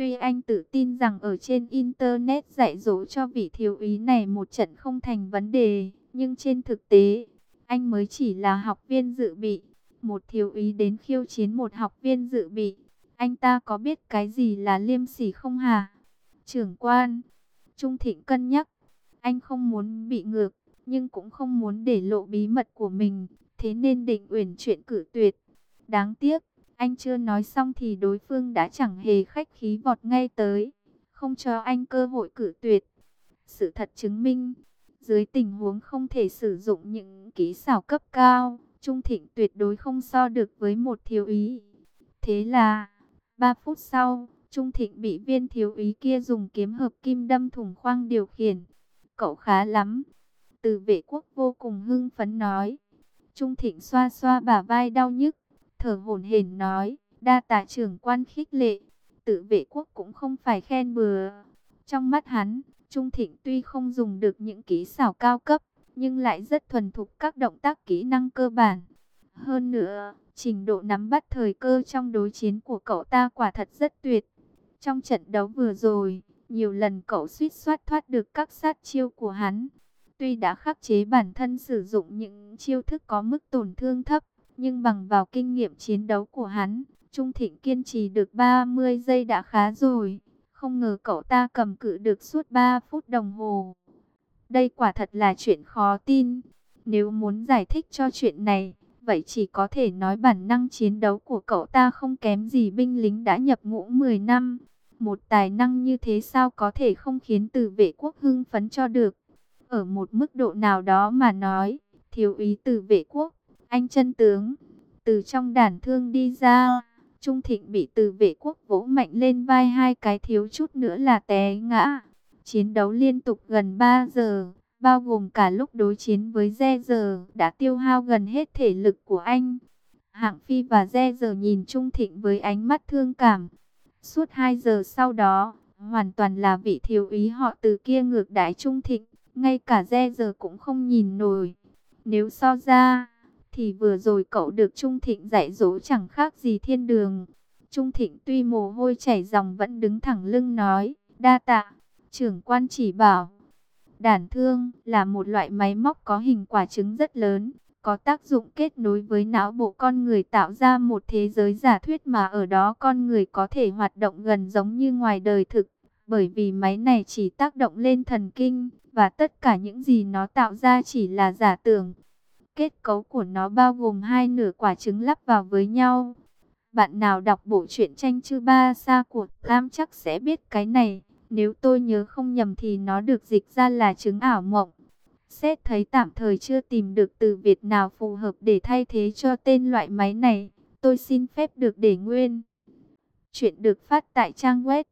Tuy anh tự tin rằng ở trên Internet dạy dỗ cho vị thiếu úy này một trận không thành vấn đề, nhưng trên thực tế, anh mới chỉ là học viên dự bị. Một thiếu úy đến khiêu chiến một học viên dự bị, anh ta có biết cái gì là liêm sỉ không hả? Trưởng quan, Trung Thịnh cân nhắc, anh không muốn bị ngược, nhưng cũng không muốn để lộ bí mật của mình, thế nên định uyển chuyện cử tuyệt. Đáng tiếc, anh chưa nói xong thì đối phương đã chẳng hề khách khí vọt ngay tới, không cho anh cơ hội cử tuyệt. Sự thật chứng minh, dưới tình huống không thể sử dụng những kỹ xảo cấp cao, Trung Thịnh tuyệt đối không so được với một thiếu úy. Thế là, 3 phút sau, Trung Thịnh bị viên thiếu úy kia dùng kiếm hợp kim đâm thủng khoang điều khiển. Cậu khá lắm. Từ Vệ Quốc vô cùng hưng phấn nói. Trung Thịnh xoa xoa bả vai đau nhức, thở hổn hển nói, đa tạ trưởng quan khích lệ. Tự Vệ Quốc cũng không phải khen bừa. Trong mắt hắn, Trung Thịnh tuy không dùng được những kỹ xảo cao cấp, nhưng lại rất thuần thục các động tác kỹ năng cơ bản. Hơn nữa, trình độ nắm bắt thời cơ trong đối chiến của cậu ta quả thật rất tuyệt. Trong trận đấu vừa rồi, nhiều lần cậu suýt soát thoát được các sát chiêu của hắn. Tuy đã khắc chế bản thân sử dụng những chiêu thức có mức tổn thương thấp, nhưng bằng vào kinh nghiệm chiến đấu của hắn, Trung Thịnh kiên trì được 30 giây đã khá rồi. Không ngờ cậu ta cầm cự được suốt 3 phút đồng hồ. Đây quả thật là chuyện khó tin. Nếu muốn giải thích cho chuyện này, vậy chỉ có thể nói bản năng chiến đấu của cậu ta không kém gì binh lính đã nhập ngũ 10 năm. Một tài năng như thế sao có thể không khiến Từ Vệ Quốc hưng phấn cho được. Ở một mức độ nào đó mà nói, thiếu úy Từ Vệ Quốc, anh chân tướng, từ trong đàn thương đi ra. Trung Thịnh bị Từ Vệ Quốc vỗ mạnh lên vai, hai cái thiếu chút nữa là té ngã. Chiến đấu liên tục gần 3 giờ, bao gồm cả lúc đối chiến với Re Giờ, đã tiêu hao gần hết thể lực của anh. Hạng Phi và Re Giờ nhìn Trung Thịnh với ánh mắt thương cảm. Suốt 2 giờ sau đó, hoàn toàn là vị thiếu úy họ Từ kia ngược đãi Trung Thịnh, ngay cả Re Giờ cũng không nhìn nổi. Nếu so ra, thì vừa rồi cậu được Trung Thịnh dạy dỗ chẳng khác gì thiên đường. Trung Thịnh tuy mồ hôi chảy ròng vẫn đứng thẳng lưng nói, đa tạ, trưởng quan chỉ bảo. Đàn thương là một loại máy móc có hình quả trứng rất lớn, có tác dụng kết nối với não bộ con người tạo ra một thế giới giả thuyết mà ở đó con người có thể hoạt động gần giống như ngoài đời thực. Bởi vì máy này chỉ tác động lên thần kinh, và tất cả những gì nó tạo ra chỉ là giả tưởng. Kết cấu của nó bao gồm hai nửa quả trứng lắp vào với nhau. Bạn nào đọc bộ truyện tranh Chư Ba Sa của Lam chắc sẽ biết cái này. Nếu tôi nhớ không nhầm thì nó được dịch ra là trứng ảo mộng. Xét thấy tạm thời chưa tìm được từ Việt nào phù hợp để thay thế cho tên loại máy này, tôi xin phép được để nguyên. Chuyện được phát tại trang web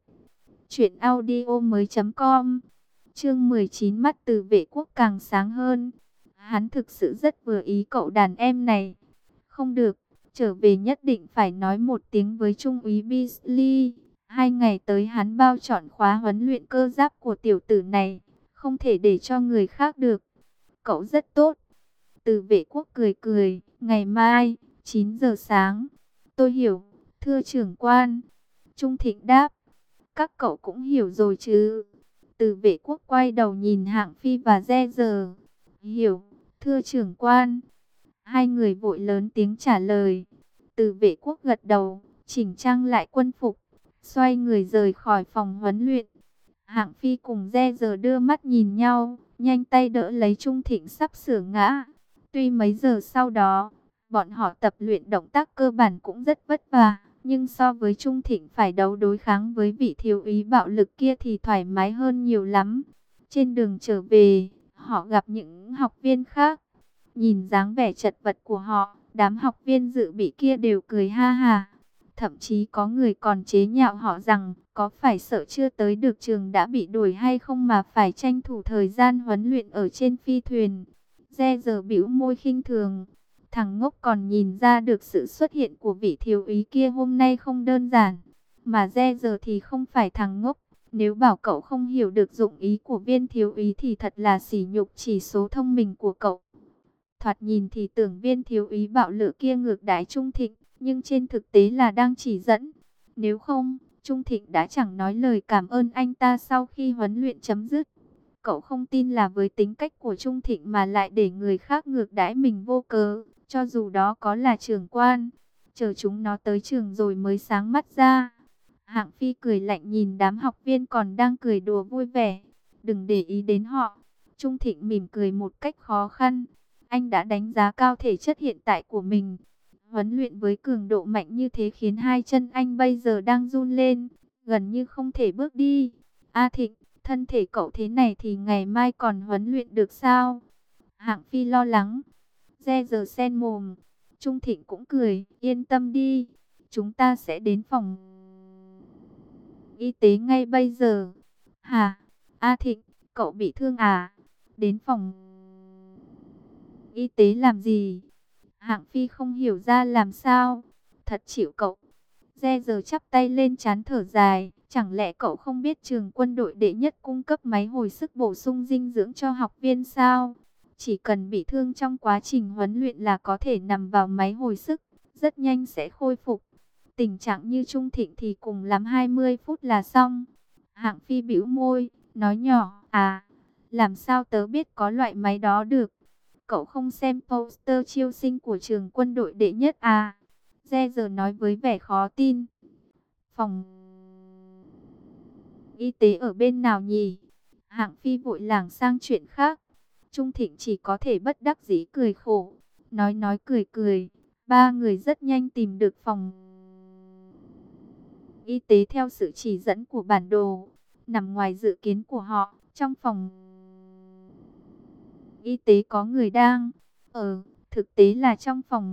truyệnaudiomoi.com. Chương 19, mắt Từ Vệ Quốc càng sáng hơn. Hắn thực sự rất vừa ý cậu đàn em này. Không được, trở về nhất định phải nói một tiếng với Trung úy Beasley. 2 ngày tới hắn bao trọn khóa huấn luyện cơ giáp của tiểu tử này, không thể để cho người khác được. Cậu rất tốt. Từ Vệ Quốc cười cười, ngày mai, 9 giờ sáng. Tôi hiểu, thưa trưởng quan. Trung Thịnh đáp, các cậu cũng hiểu rồi chứ. Từ Vệ Quốc quay đầu nhìn Hạng Phi và Re Giờ. Hiểu, thưa trưởng quan. Hai người vội lớn tiếng trả lời. Từ Vệ Quốc gật đầu, chỉnh trang lại quân phục, xoay người rời khỏi phòng huấn luyện. Hạng Phi cùng Re Giờ đưa mắt nhìn nhau, nhanh tay đỡ lấy Trung Thịnh sắp sửa ngã. Tuy mấy giờ sau đó, bọn họ tập luyện động tác cơ bản cũng rất vất vả, nhưng so với Trung Thịnh phải đấu đối kháng với vị thiếu úy bạo lực kia thì thoải mái hơn nhiều lắm. Trên đường trở về, họ gặp những học viên khác. Nhìn dáng vẻ chật vật của họ, đám học viên dự bị kia đều cười ha ha. Thậm chí có người còn chế nhạo họ rằng, có phải sợ chưa tới được trường đã bị đuổi hay không mà phải tranh thủ thời gian huấn luyện ở trên phi thuyền. Re Giờ bĩu môi khinh thường. Thằng ngốc còn nhìn ra được sự xuất hiện của vị thiếu úy kia hôm nay không đơn giản. Mà Re Giờ thì không phải thằng ngốc. Nếu bảo cậu không hiểu được dụng ý của viên thiếu úy thì thật là sỉ nhục chỉ số thông minh của cậu. Thoạt nhìn thì tưởng viên thiếu úy bạo lực kia ngược đãi Trung Thịnh, nhưng trên thực tế là đang chỉ dẫn. Nếu không, Trung Thịnh đã chẳng nói lời cảm ơn anh ta sau khi huấn luyện chấm dứt. Cậu không tin là với tính cách của Trung Thịnh mà lại để người khác ngược đãi mình vô cớ, cho dù đó có là trưởng quan. Chờ chúng nó tới trường rồi mới sáng mắt ra. Hạng Phi cười lạnh nhìn đám học viên còn đang cười đùa vui vẻ. Đừng để ý đến họ. Trung Thịnh mỉm cười một cách khó khăn. Anh đã đánh giá cao thể chất hiện tại của mình. Huấn luyện với cường độ mạnh như thế khiến hai chân anh bây giờ đang run lên, gần như không thể bước đi. A Thịnh, thân thể cậu thế này thì ngày mai còn huấn luyện được sao? Hạng Phi lo lắng. Re giờ sen mồm. Trung Thịnh cũng cười, yên tâm đi. Chúng ta sẽ đến phòng y tế ngay bây giờ. Hả? A Thịnh, cậu bị thương à? Đến phòng y tế làm gì? Hạng Phi không hiểu ra làm sao. Thật chịu cậu. Re giờ chắp tay lên trán thở dài. Chẳng lẽ cậu không biết trường quân đội đệ nhất cung cấp máy hồi sức bổ sung dinh dưỡng cho học viên sao? Chỉ cần bị thương trong quá trình huấn luyện là có thể nằm vào máy hồi sức. Rất nhanh sẽ khôi phục. Tình trạng như Trung Thịnh thì cùng lắm 20 phút là xong. Hạng Phi bĩu môi, nói nhỏ, à, làm sao tớ biết có loại máy đó được? Cậu không xem poster chiêu sinh của trường quân đội đệ nhất à? Re giờ nói với vẻ khó tin. Phòng y tế ở bên nào nhỉ? Hạng Phi vội lảng sang chuyện khác. Trung Thịnh chỉ có thể bất đắc dĩ cười khổ. Nói cười cười. Ba người rất nhanh tìm được phòng y tế theo sự chỉ dẫn của bản đồ. Nằm ngoài dự kiến của họ, trong phòng y tế có người đang thực tế là trong phòng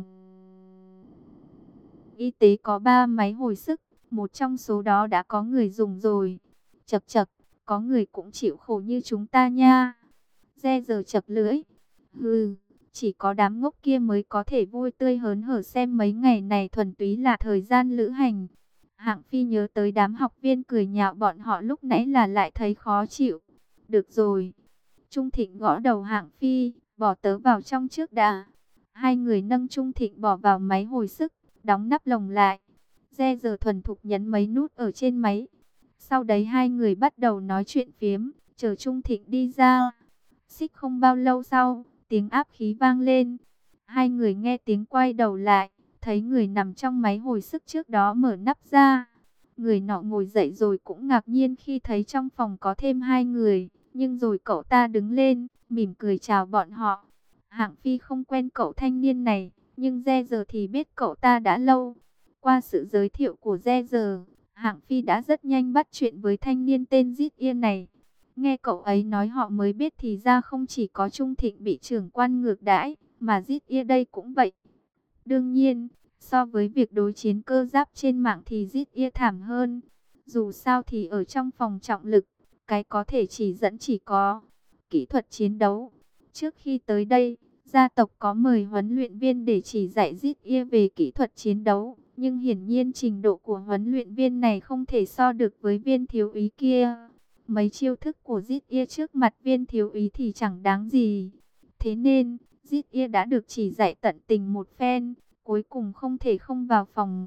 y tế có 3 máy hồi sức, một trong số đó đã có người dùng rồi. Chậc chậc, có người cũng chịu khổ như chúng ta nha. Re giờ chậc lưỡi. Hừ, chỉ có đám ngốc kia mới có thể vui tươi hớn hở xem mấy ngày này thuần túy là thời gian lữ hành. Hạng Phi nhớ tới đám học viên cười nhạo bọn họ lúc nãy là lại thấy khó chịu. Được rồi. Trung Thịnh gõ đầu Hạng Phi, bỏ tớ vào trong trước đã. Hai người nâng Trung Thịnh bỏ vào máy hồi sức, đóng nắp lồng lại. Re giờ thuần thục nhấn mấy nút ở trên máy. Sau đấy hai người bắt đầu nói chuyện phiếm, chờ Trung Thịnh đi ra. Xích không bao lâu sau, tiếng áp khí vang lên. Hai người nghe tiếng quay đầu lại, thấy người nằm trong máy hồi sức trước đó mở nắp ra. Người nọ ngồi dậy rồi cũng ngạc nhiên khi thấy trong phòng có thêm hai người. Nhưng rồi cậu ta đứng lên, mỉm cười chào bọn họ. Hạng Phi không quen cậu thanh niên này, nhưng Re giờ thì biết cậu ta đã lâu. Qua sự giới thiệu của Re giờ, Hạng Phi đã rất nhanh bắt chuyện với thanh niên tên Dít Yên này. Nghe cậu ấy nói họ mới biết thì ra không chỉ có Trung Thịnh bị trưởng quan ngược đãi, mà Dít Yên đây cũng vậy. Đương nhiên, so với việc đối chiến cơ giáp trên mạng thì Dít Yên thảm hơn. Dù sao thì ở trong phòng trọng lực, cái có thể chỉ dẫn chỉ có kỹ thuật chiến đấu. Trước khi tới đây, gia tộc có mời huấn luyện viên để chỉ dạy Dít Yên về kỹ thuật chiến đấu. Nhưng hiển nhiên trình độ của huấn luyện viên này không thể so được với viên thiếu úy kia. Mấy chiêu thức của Dít Yên trước mặt viên thiếu úy thì chẳng đáng gì. Thế nên, Dít Yên đã được chỉ dạy tận tình một phen, cuối cùng không thể không vào phòng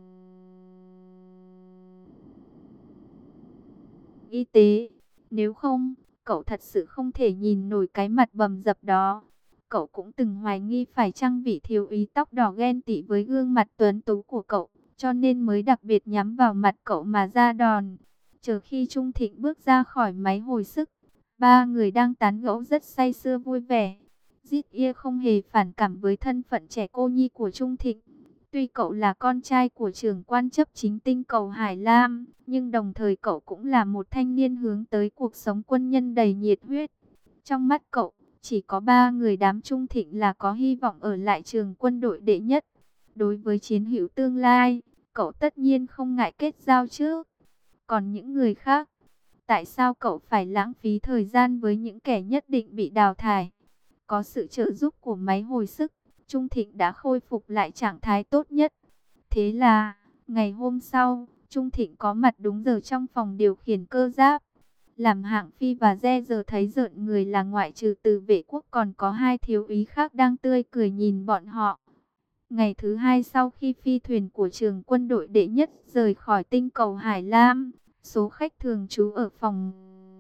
y tế. Nếu không, cậu thật sự không thể nhìn nổi cái mặt bầm dập đó. Cậu cũng từng hoài nghi phải chăng vị thiếu úy tóc đỏ ghen tị với gương mặt tuấn tú của cậu, cho nên mới đặc biệt nhắm vào mặt cậu mà ra đòn. Chờ khi Trung Thịnh bước ra khỏi máy hồi sức, ba người đang tán gẫu rất say sưa vui vẻ. Dít Ia không hề phản cảm với thân phận trẻ cô nhi của Trung Thịnh. Tuy cậu là con trai của trưởng quan chấp chính tinh cầu Hải Lam, nhưng đồng thời cậu cũng là một thanh niên hướng tới cuộc sống quân nhân đầy nhiệt huyết. Trong mắt cậu, chỉ có 3 người đám Trung Thịnh là có hy vọng ở lại trường quân đội đệ nhất. Đối với chiến hữu tương lai, cậu tất nhiên không ngại kết giao trước. Còn những người khác, tại sao cậu phải lãng phí thời gian với những kẻ nhất định bị đào thải? Có sự trợ giúp của máy hồi sức, Trung Thịnh đã khôi phục lại trạng thái tốt nhất. Thế là, ngày hôm sau, Trung Thịnh có mặt đúng giờ trong phòng điều khiển cơ giáp. Làm Hạng Phi và Re giờ thấy rợn người là ngoại trừ Từ Vệ Quốc còn có hai thiếu úy khác đang tươi cười nhìn bọn họ. Ngày thứ hai sau khi phi thuyền của trường quân đội đệ nhất rời khỏi tinh cầu Hải Lam, số khách thường trú ở phòng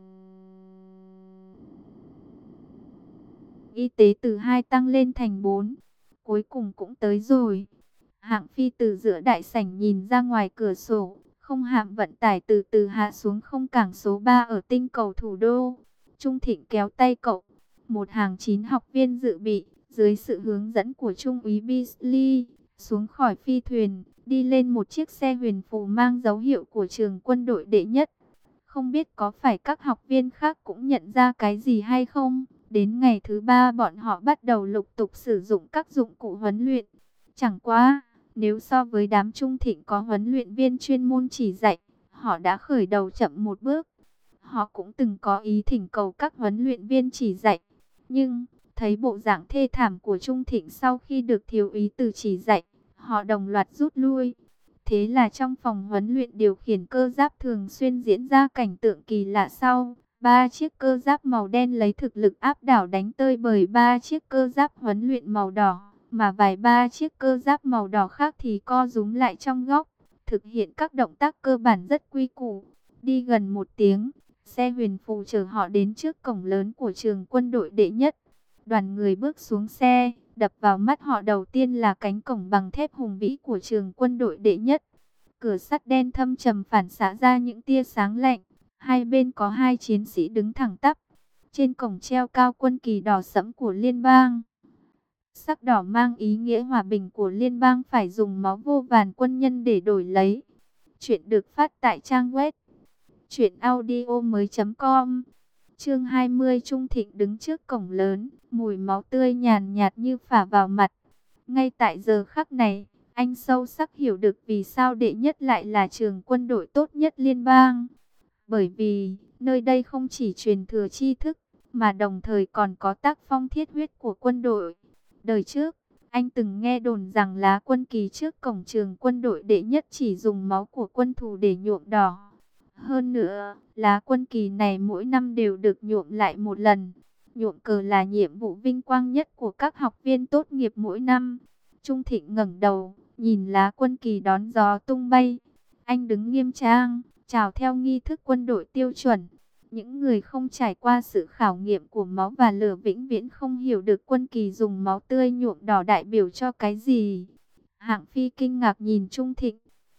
y tế từ 2 tăng lên thành 4. Cuối cùng cũng tới rồi. Hạng Phi từ giữa đại sảnh nhìn ra ngoài cửa sổ, không hạm vận tải từ từ hạ xuống không cảng số 3 ở tinh cầu thủ đô. Trung Thịnh kéo tay cậu, một hàng 9 học viên dự bị, dưới sự hướng dẫn của Trung úy Beasley, xuống khỏi phi thuyền, đi lên một chiếc xe huyền phù mang dấu hiệu của trường quân đội đệ nhất. Không biết có phải các học viên khác cũng nhận ra cái gì hay không? Đến ngày thứ 3 bọn họ bắt đầu lục tục sử dụng các dụng cụ huấn luyện. Chẳng qua, nếu so với đám Trung Thịnh có huấn luyện viên chuyên môn chỉ dạy, họ đã khởi đầu chậm một bước. Họ cũng từng có ý thỉnh cầu các huấn luyện viên chỉ dạy. Nhưng, thấy bộ dạng thê thảm của Trung Thịnh sau khi được thiếu úy từ chỉ dạy, họ đồng loạt rút lui. Thế là trong phòng huấn luyện điều khiển cơ giáp thường xuyên diễn ra cảnh tượng kỳ lạ sau. 3 chiếc cơ giáp màu đen lấy thực lực áp đảo đánh tơi bời 3 chiếc cơ giáp huấn luyện màu đỏ. Mà vài 3 chiếc cơ giáp màu đỏ khác thì co rúm lại trong góc, thực hiện các động tác cơ bản rất quy củ. Đi gần 1 tiếng, xe huyền phù chở họ đến trước cổng lớn của trường quân đội đệ nhất. Đoàn người bước xuống xe, đập vào mắt họ đầu tiên là cánh cổng bằng thép hùng vĩ của trường quân đội đệ nhất. Cửa sắt đen thâm trầm phản xạ ra những tia sáng lạnh. Hai bên có 2 chiến sĩ đứng thẳng tắp. Trên cổng treo cao quân kỳ đỏ sẫm của liên bang. Sắc đỏ mang ý nghĩa hòa bình của liên bang phải dùng máu vô vàn quân nhân để đổi lấy. Chuyện được phát tại trang web truyệnaudiomoi.com. Chương 20. Trung Thịnh đứng trước cổng lớn, mùi máu tươi nhàn nhạt như phả vào mặt. Ngay tại giờ khắc này, anh sâu sắc hiểu được vì sao đệ nhất lại là trường quân đội tốt nhất liên bang. Bởi vì, nơi đây không chỉ truyền thừa tri thức, mà đồng thời còn có tác phong thiết huyết của quân đội. Đời trước, anh từng nghe đồn rằng lá quân kỳ trước cổng trường quân đội đệ nhất chỉ dùng máu của quân thù để nhuộm đỏ. Hơn nữa, lá quân kỳ này mỗi năm đều được nhuộm lại một lần. Nhuộm cờ là nhiệm vụ vinh quang nhất của các học viên tốt nghiệp mỗi năm. Trung Thịnh ngẩng đầu, nhìn lá quân kỳ đón gió tung bay. Anh đứng nghiêm trang, chào theo nghi thức quân đội tiêu chuẩn. Những người không trải qua sự khảo nghiệm của máu và lửa vĩnh viễn không hiểu được quân kỳ dùng máu tươi nhuộm đỏ đại biểu cho cái gì. Hạng Phi kinh ngạc nhìn Trung Thịnh.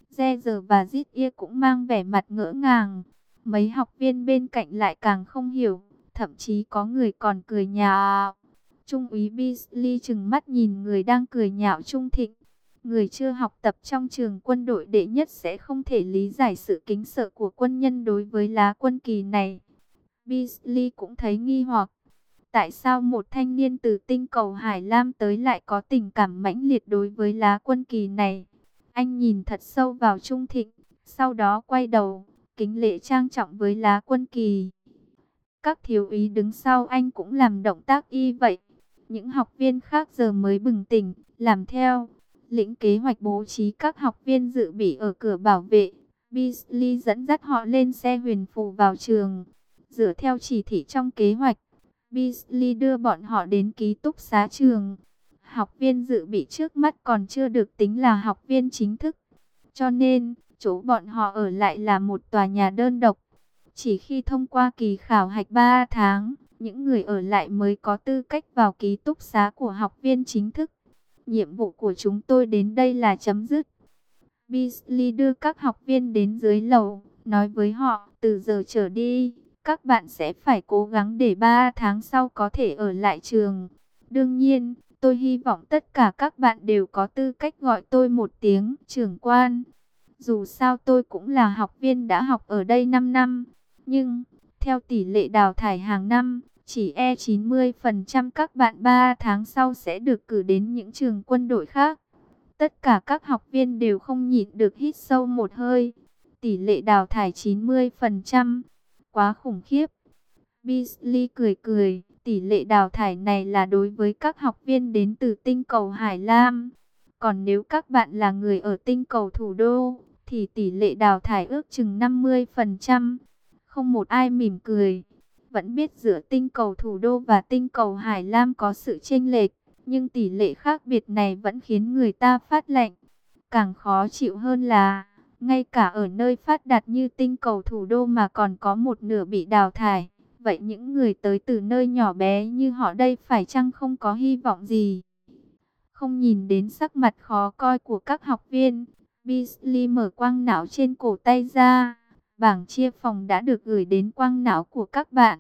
Re và Zit Ia cũng mang vẻ mặt ngỡ ngàng. Mấy học viên bên cạnh lại càng không hiểu. Thậm chí có người còn cười nhạo. Trung úy Beasley trừng mắt nhìn người đang cười nhạo Trung Thịnh. Người chưa học tập trong trường quân đội đệ nhất sẽ không thể lý giải sự kính sợ của quân nhân đối với lá quân kỳ này. Beasley cũng thấy nghi hoặc. Tại sao một thanh niên từ tinh cầu Hải Lam tới lại có tình cảm mãnh liệt đối với lá quân kỳ này? Anh nhìn thật sâu vào Trung Thịnh, sau đó quay đầu, kính lễ trang trọng với lá quân kỳ. Các thiếu úy đứng sau anh cũng làm động tác y vậy. Những học viên khác giờ mới bừng tỉnh, làm theo. Lĩnh kế hoạch bố trí các học viên dự bị ở cửa bảo vệ. Beasley dẫn dắt họ lên xe huyền phù vào trường. Dựa theo chỉ thị trong kế hoạch, Beasley đưa bọn họ đến ký túc xá trường. Học viên dự bị trước mắt còn chưa được tính là học viên chính thức. Cho nên, chỗ bọn họ ở lại là một tòa nhà đơn độc. Chỉ khi thông qua kỳ khảo hạch 3 tháng, những người ở lại mới có tư cách vào ký túc xá của học viên chính thức. Nhiệm vụ của chúng tôi đến đây là chấm dứt. Beasley đưa các học viên đến dưới lầu, nói với họ, từ giờ trở đi, các bạn sẽ phải cố gắng để 3 tháng sau có thể ở lại trường. Đương nhiên, tôi hy vọng tất cả các bạn đều có tư cách gọi tôi một tiếng trưởng quan. Dù sao tôi cũng là học viên đã học ở đây 5 năm. Nhưng, theo tỷ lệ đào thải hàng năm, chỉ 90% các bạn 3 tháng sau sẽ được cử đến những trường quân đội khác. Tất cả các học viên đều không nhịn được hít sâu một hơi. Tỷ lệ đào thải 90%. Quá khủng khiếp. Beasley cười cười. Tỷ lệ đào thải này là đối với các học viên đến từ tinh cầu Hải Lam. Còn nếu các bạn là người ở tinh cầu thủ đô, thì tỷ lệ đào thải ước chừng 50%. Không một ai mỉm cười. Vẫn biết giữa tinh cầu thủ đô và tinh cầu Hải Lam có sự chênh lệch. Nhưng tỷ lệ khác biệt này vẫn khiến người ta phát lạnh. Càng khó chịu hơn là, ngay cả ở nơi phát đạt như tinh cầu thủ đô mà còn có một nửa bị đào thải. Vậy những người tới từ nơi nhỏ bé như họ đây phải chăng không có hy vọng gì? Không nhìn đến sắc mặt khó coi của các học viên, Beasley mở quang não trên cổ tay ra. Bảng chia phòng đã được gửi đến quang não của các bạn.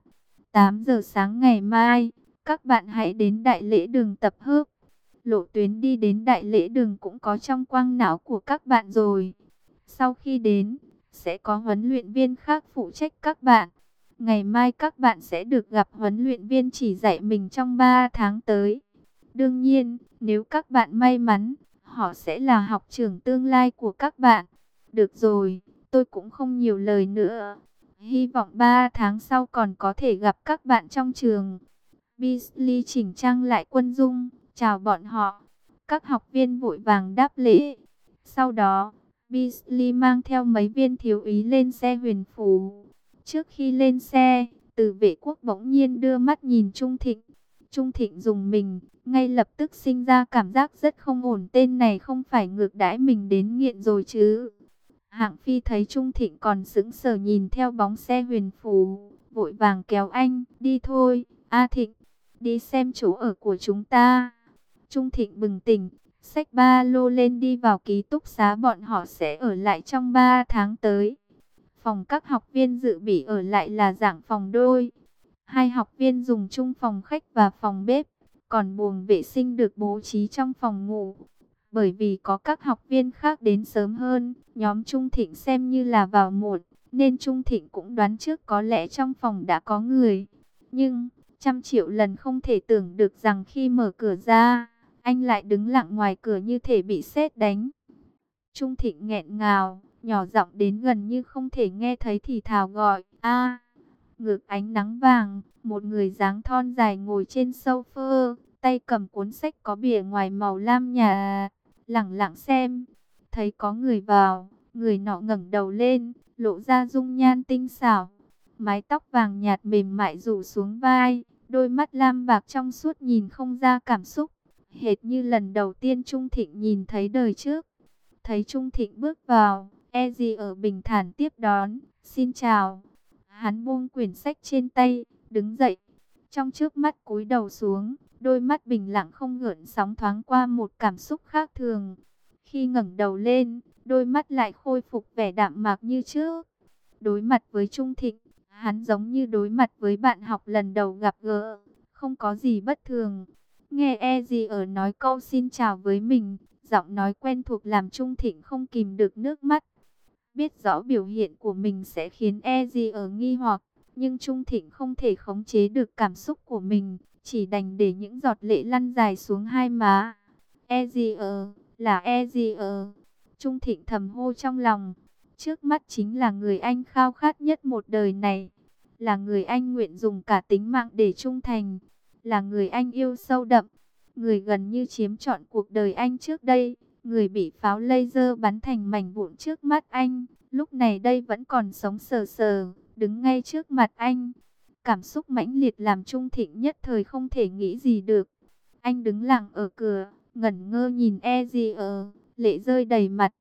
8 giờ sáng ngày mai, các bạn hãy đến đại lễ đường tập hợp. Lộ tuyến đi đến đại lễ đường cũng có trong quang não của các bạn rồi. Sau khi đến, sẽ có huấn luyện viên khác phụ trách các bạn. Ngày mai các bạn sẽ được gặp huấn luyện viên chỉ dạy mình trong 3 tháng tới. Đương nhiên, nếu các bạn may mắn, họ sẽ là học trưởng tương lai của các bạn. Được rồi, tôi cũng không nhiều lời nữa. Hy vọng 3 tháng sau còn có thể gặp các bạn trong trường. Beasley chỉnh trang lại quân dung, chào bọn họ. Các học viên vội vàng đáp lễ. Sau đó, Beasley mang theo mấy viên thiếu úy lên xe huyền phù. Trước khi lên xe, Từ Vệ Quốc bỗng nhiên đưa mắt nhìn Trung Thịnh. Trung Thịnh dùng mình, ngay lập tức sinh ra cảm giác rất không ổn. Tên này không phải ngược đãi mình đến nghiện rồi chứ? Hạng Phi thấy Trung Thịnh còn sững sờ nhìn theo bóng xe huyền phù, vội vàng kéo anh, đi thôi, A Thịnh, đi xem chỗ ở của chúng ta. Trung Thịnh bừng tỉnh, xách ba lô lên đi vào ký túc xá bọn họ sẽ ở lại trong 3 tháng tới. Phòng các học viên dự bị ở lại là dạng phòng đôi. 2 học viên dùng chung phòng khách và phòng bếp, còn buồng vệ sinh được bố trí trong phòng ngủ. Bởi vì có các học viên khác đến sớm hơn, nhóm Trung Thịnh xem như là vào muộn, nên Trung Thịnh cũng đoán trước có lẽ trong phòng đã có người. Nhưng, trăm triệu lần không thể tưởng được rằng khi mở cửa ra, anh lại đứng lặng ngoài cửa như thể bị sét đánh. Trung Thịnh nghẹn ngào, nhỏ giọng đến gần như không thể nghe thấy thì thào gọi, a. Ngược ánh nắng vàng, một người dáng thon dài ngồi trên sofa, tay cầm cuốn sách có bìa ngoài màu lam nhạt, lẳng lặng xem. Thấy có người vào, người nọ ngẩng đầu lên, lộ ra dung nhan tinh xảo. Mái tóc vàng nhạt mềm mại rủ xuống vai, đôi mắt lam bạc trong suốt nhìn không ra cảm xúc, hệt như lần đầu tiên Trung Thịnh nhìn thấy đời trước. Thấy Trung Thịnh bước vào, Eddie ở bình thản tiếp đón, xin chào. Hắn buông quyển sách trên tay, đứng dậy. Trong chớp mắt cúi đầu xuống, đôi mắt bình lặng không gợn sóng thoáng qua một cảm xúc khác thường. Khi ngẩng đầu lên, đôi mắt lại khôi phục vẻ đạm mạc như trước. Đối mặt với Trung Thịnh, hắn giống như đối mặt với bạn học lần đầu gặp gỡ, không có gì bất thường. Nghe Eddie ở nói câu xin chào với mình, giọng nói quen thuộc làm Trung Thịnh không kìm được nước mắt. Biết rõ biểu hiện của mình sẽ khiến Eddie ở nghi hoặc, nhưng Trung Thịnh không thể khống chế được cảm xúc của mình, chỉ đành để những giọt lệ lăn dài xuống hai má. Eddie là Eddie. Trung Thịnh thầm hô trong lòng. Trước mắt chính là người anh khao khát nhất một đời này, là người anh nguyện dùng cả tính mạng để trung thành, là người anh yêu sâu đậm, người gần như chiếm trọn cuộc đời anh trước đây. Người bị pháo laser bắn thành mảnh vụn trước mắt anh, lúc này đây vẫn còn sống sờ sờ, đứng ngay trước mặt anh. Cảm xúc mãnh liệt làm Trung Thịnh nhất thời không thể nghĩ gì được. Anh đứng lặng ở cửa, ngẩn ngơ nhìn Eddie, lệ rơi đầy mặt.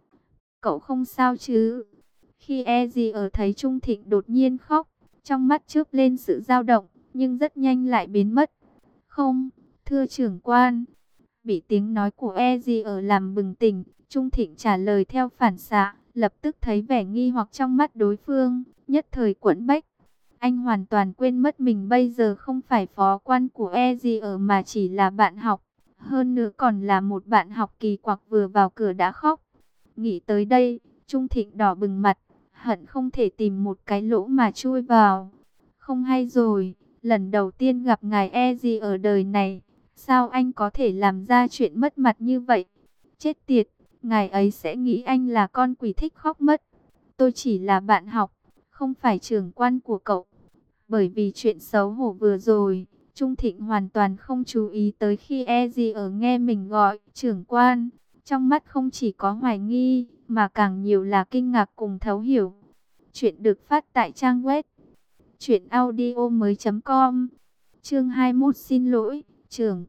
Cậu không sao chứ? Khi Eddie thấy Trung Thịnh đột nhiên khóc, trong mắt chớp lên sự dao động, nhưng rất nhanh lại biến mất. Không, thưa trưởng quan. Bị tiếng nói của Eddie làm bừng tỉnh, Trung Thịnh trả lời theo phản xạ, lập tức thấy vẻ nghi hoặc trong mắt đối phương, nhất thời quẫn bách. Anh hoàn toàn quên mất mình bây giờ không phải phó quan của Eddie mà chỉ là bạn học, hơn nữa còn là một bạn học kỳ quặc vừa vào cửa đã khóc. Nghĩ tới đây, Trung Thịnh đỏ bừng mặt, hận không thể tìm một cái lỗ mà chui vào. Không hay rồi, lần đầu tiên gặp ngài Eddie ở đời này, sao anh có thể làm ra chuyện mất mặt như vậy? Chết tiệt, ngài ấy sẽ nghĩ anh là con quỷ thích khóc mất. Tôi chỉ là bạn học, không phải trưởng quan của cậu. Bởi vì chuyện xấu hổ vừa rồi, Trung Thịnh hoàn toàn không chú ý tới khi Eddie nghe mình gọi trưởng quan. Trong mắt không chỉ có hoài nghi, mà càng nhiều là kinh ngạc cùng thấu hiểu. Chuyện được phát tại trang web truyệnaudiomoi.com. Chương 21 xin lỗi, trưởng.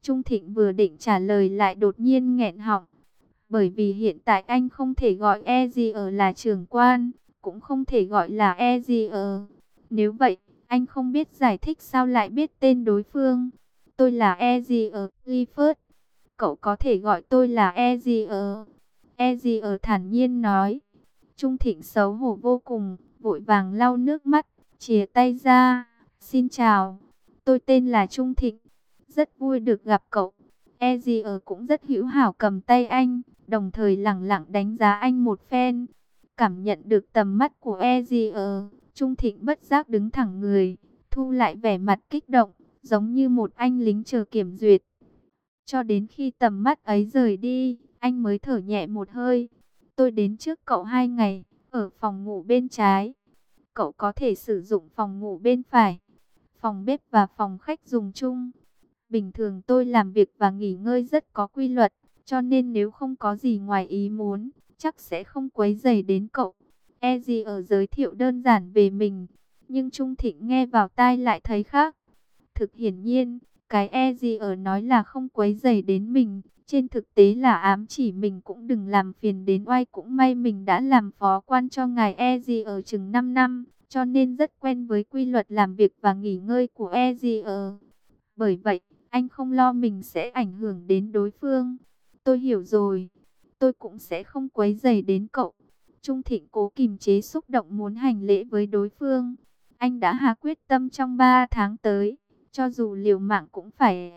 Trung Thịnh vừa định trả lời lại đột nhiên nghẹn họng. Bởi vì hiện tại anh không thể gọi Ezier là trưởng quan, cũng không thể gọi là Ezier. Nếu vậy, anh không biết giải thích sao lại biết tên đối phương. Tôi là Ezier Clifford. Cậu có thể gọi tôi là Ezier. Ezier thản nhiên nói. Trung Thịnh xấu hổ vô cùng, vội vàng lau nước mắt, chìa tay ra. Xin chào, tôi tên là Trung Thịnh. Rất vui được gặp cậu. Ezier cũng rất hữu hảo cầm tay anh, đồng thời lẳng lặng đánh giá anh một phen. Cảm nhận được tầm mắt của Ezier, Trung Thịnh bất giác đứng thẳng người, thu lại vẻ mặt kích động, giống như một anh lính chờ kiểm duyệt. Cho đến khi tầm mắt ấy rời đi, anh mới thở nhẹ một hơi. Tôi đến trước cậu 2 ngày, ở phòng ngủ bên trái. Cậu có thể sử dụng phòng ngủ bên phải. Phòng bếp và phòng khách dùng chung. Bình thường tôi làm việc và nghỉ ngơi rất có quy luật, cho nên nếu không có gì ngoài ý muốn, chắc sẽ không quấy rầy đến cậu. Ezier giới thiệu đơn giản về mình, nhưng Trung Thịnh nghe vào tai lại thấy khác. Thực hiển nhiên, cái Ezier nói là không quấy rầy đến mình, trên thực tế là ám chỉ mình cũng đừng làm phiền đến oai. Cũng may mình đã làm phó quan cho ngài Ezier chừng 5 năm, cho nên rất quen với quy luật làm việc và nghỉ ngơi của Ezier. Bởi vậy, anh không lo mình sẽ ảnh hưởng đến đối phương. Tôi hiểu rồi, tôi cũng sẽ không quấy rầy đến cậu. Trung Thịnh cố kìm chế xúc động muốn hành lễ với đối phương. Anh đã hạ quyết tâm trong 3 tháng tới, cho dù liều mạng cũng phải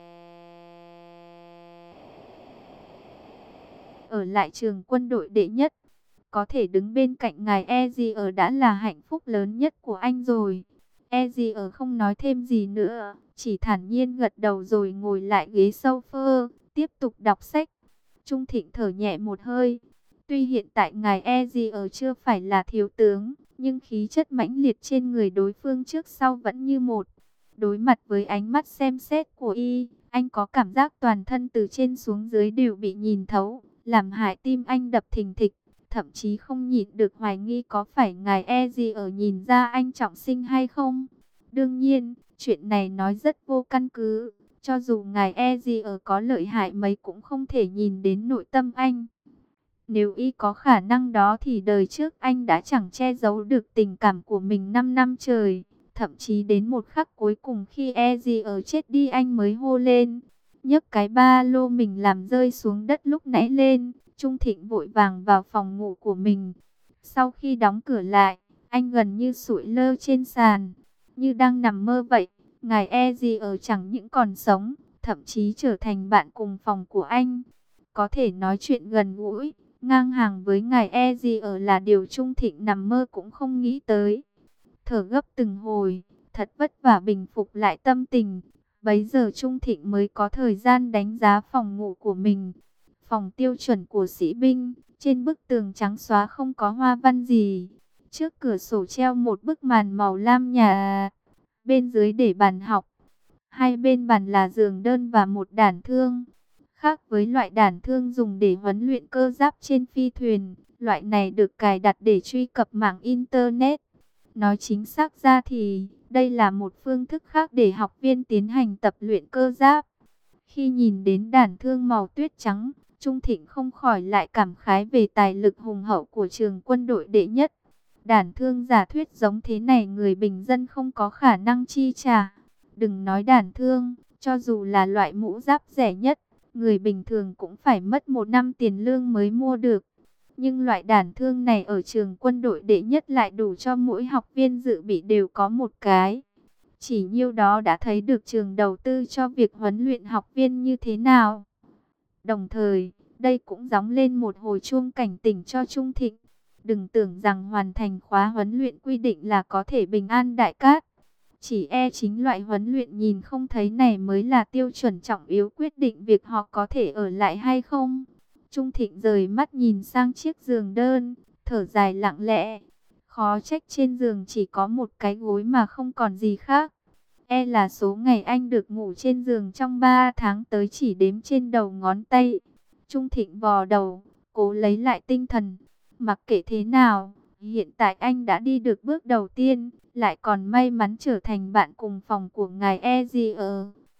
ở lại trường quân đội đệ nhất. Có thể đứng bên cạnh ngài Ezier đã là hạnh phúc lớn nhất của anh rồi. Ezier không nói thêm gì nữa, chỉ thản nhiên gật đầu rồi ngồi lại ghế sofa, tiếp tục đọc sách. Trung Thịnh thở nhẹ một hơi. Tuy hiện tại ngài Ezier chưa phải là thiếu tướng, nhưng khí chất mãnh liệt trên người đối phương trước sau vẫn như một. Đối mặt với ánh mắt xem xét của y, anh có cảm giác toàn thân từ trên xuống dưới đều bị nhìn thấu, làm hại tim anh đập thình thịch. Thậm chí không nhịn được hoài nghi có phải ngài Ezier nhìn ra anh trọng sinh hay không. Đương nhiên, chuyện này nói rất vô căn cứ. Cho dù ngài Ezier có lợi hại mấy cũng không thể nhìn đến nội tâm anh. Nếu y có khả năng đó thì đời trước anh đã chẳng che giấu được tình cảm của mình 5 năm trời. Thậm chí đến một khắc cuối cùng khi Ezier chết đi anh mới hô lên. Nhấc cái ba lô mình làm rơi xuống đất lúc nãy lên. Trung Thịnh vội vàng vào phòng ngủ của mình. Sau khi đóng cửa lại, anh gần như sụi lơ trên sàn, như đang nằm mơ vậy. Ngài Ezier chẳng những còn sống, thậm chí trở thành bạn cùng phòng của anh. Có thể nói chuyện gần gũi, ngang hàng với ngài Ezier là điều Trung Thịnh nằm mơ cũng không nghĩ tới. Thở gấp từng hồi, thật vất vả bình phục lại tâm tình. Bấy giờ Trung Thịnh mới có thời gian đánh giá phòng ngủ của mình. Phòng tiêu chuẩn của sĩ binh, trên bức tường trắng xóa không có hoa văn gì. Trước cửa sổ treo một bức màn màu lam nhạt, bên dưới để bàn học. Hai bên bàn là giường đơn và một đàn thương. Khác với loại đàn thương dùng để huấn luyện cơ giáp trên phi thuyền, loại này được cài đặt để truy cập mạng Internet. Nói chính xác ra thì, đây là một phương thức khác để học viên tiến hành tập luyện cơ giáp. Khi nhìn đến đàn thương màu tuyết trắng, Trung Thịnh không khỏi lại cảm khái về tài lực hùng hậu của trường quân đội đệ nhất. Đàn thương giả thuyết giống thế này người bình dân không có khả năng chi trả. Đừng nói đàn thương, cho dù là loại mũ giáp rẻ nhất, người bình thường cũng phải mất 1 năm tiền lương mới mua được. Nhưng loại đàn thương này ở trường quân đội đệ nhất lại đủ cho mỗi học viên dự bị đều có một cái. Chỉ nhiêu đó đã thấy được trường đầu tư cho việc huấn luyện học viên như thế nào. Đồng thời, đây cũng gióng lên một hồi chuông cảnh tỉnh cho Trung Thịnh. Đừng tưởng rằng hoàn thành khóa huấn luyện quy định là có thể bình an đại cát. Chỉ chính loại huấn luyện nhìn không thấy này mới là tiêu chuẩn trọng yếu quyết định việc họ có thể ở lại hay không. Trung Thịnh rời mắt nhìn sang chiếc giường đơn, thở dài lặng lẽ. Khó trách trên giường chỉ có một cái gối mà không còn gì khác. Là số ngày anh được ngủ trên giường trong 3 tháng tới chỉ đếm trên đầu ngón tay. Trung Thịnh vò đầu, cố lấy lại tinh thần. Mặc kệ thế nào, hiện tại anh đã đi được bước đầu tiên, lại còn may mắn trở thành bạn cùng phòng của ngài Ezier.